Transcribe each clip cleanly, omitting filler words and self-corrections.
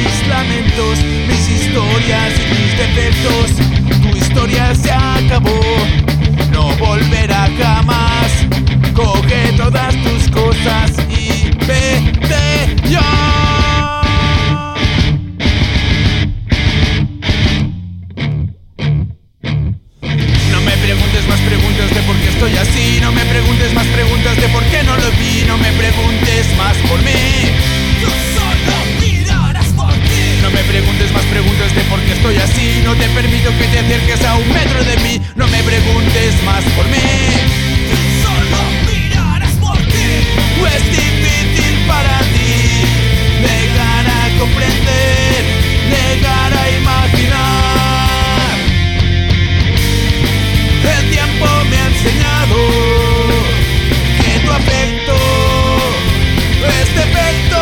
mis lamentos, mis historias y mis defectos. Tu historia se acabó, no volverá jamás. Coge todas tus cosas y vete ya. No me preguntes más preguntas de por qué estoy así. No me preguntes más preguntas de por qué no lo vi. No me preguntes más por mí. Tú solo mirarás por ti. No me preguntes más preguntas de por qué estoy así. No te permito que te acerques a 1 metro de mí. No me preguntes más por mí. Tú solo mirarás por ti. Es difícil para ti llegar a comprender, llegar a imaginar. El tiempo me ha enseñado que tu afecto es defecto.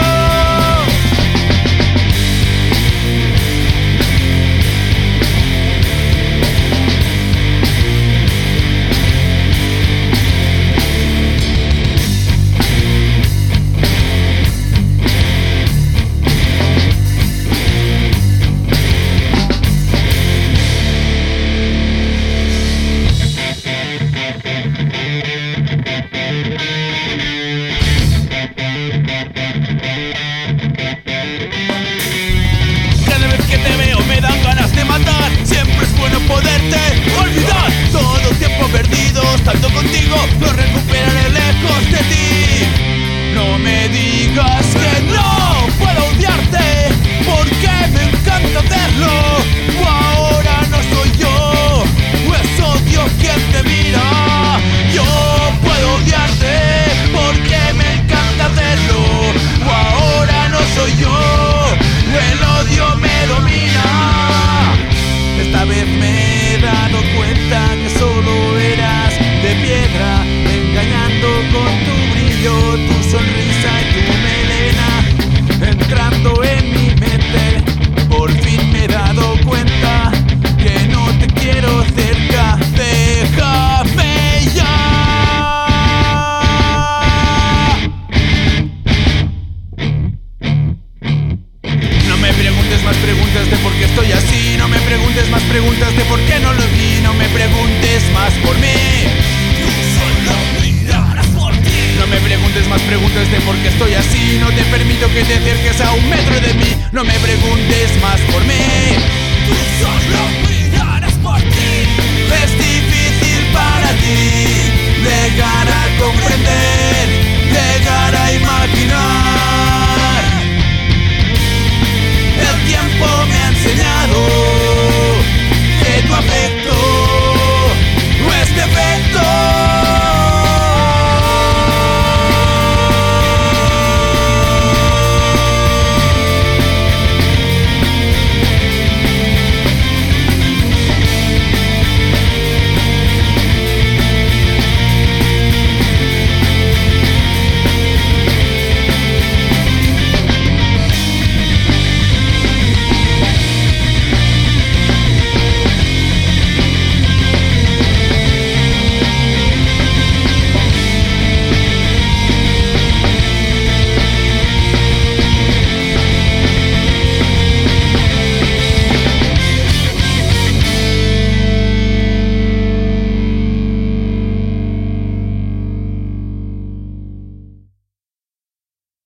Siempre es bueno poderte olvidar. Todo el tiempo perdido estando contigo lo recuperaré lejos de ti. No me digas que no puedo odiarte, porque me encanta hacerlo. O ahora no soy yo, o es odio quien te mira. Yo puedo odiarte porque me encanta hacerlo. O ahora no soy yo, el odio me domina. Esta vez me he dado cuenta que solo eras de piedra, engañando con tu brillo, tu sonrisa y tu melena, entrando en mi mente. Por fin me he dado cuenta que no te quiero cerca. Déjame ya. No me preguntes más preguntas de por qué estoy así. No me preguntes más preguntas de por qué no lo vi. No me preguntes más por mí. Tú solo mirarás por ti. No me preguntes más preguntas de por qué estoy así. No te permito que te acerques a 1 metro de mí. No me preguntes más por mí. Tú solo mirarás por ti. Es difícil para ti llegar a comprender, llegar a imaginar.